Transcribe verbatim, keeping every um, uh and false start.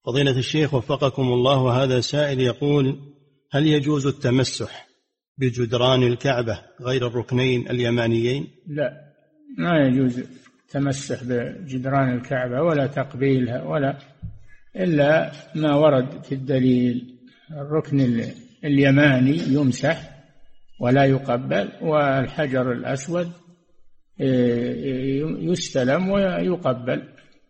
فضيلة الشيخ وفقكم الله، وهذا سائل يقول: هل يجوز التمسح بجدران الكعبة غير الركنين اليمانيين؟ لا، ما يجوز التمسح بجدران الكعبة ولا تقبيلها ولا إلا ما ورد في الدليل. الركن اليماني يمسح ولا يقبل، والحجر الأسود يستلم ويقبل.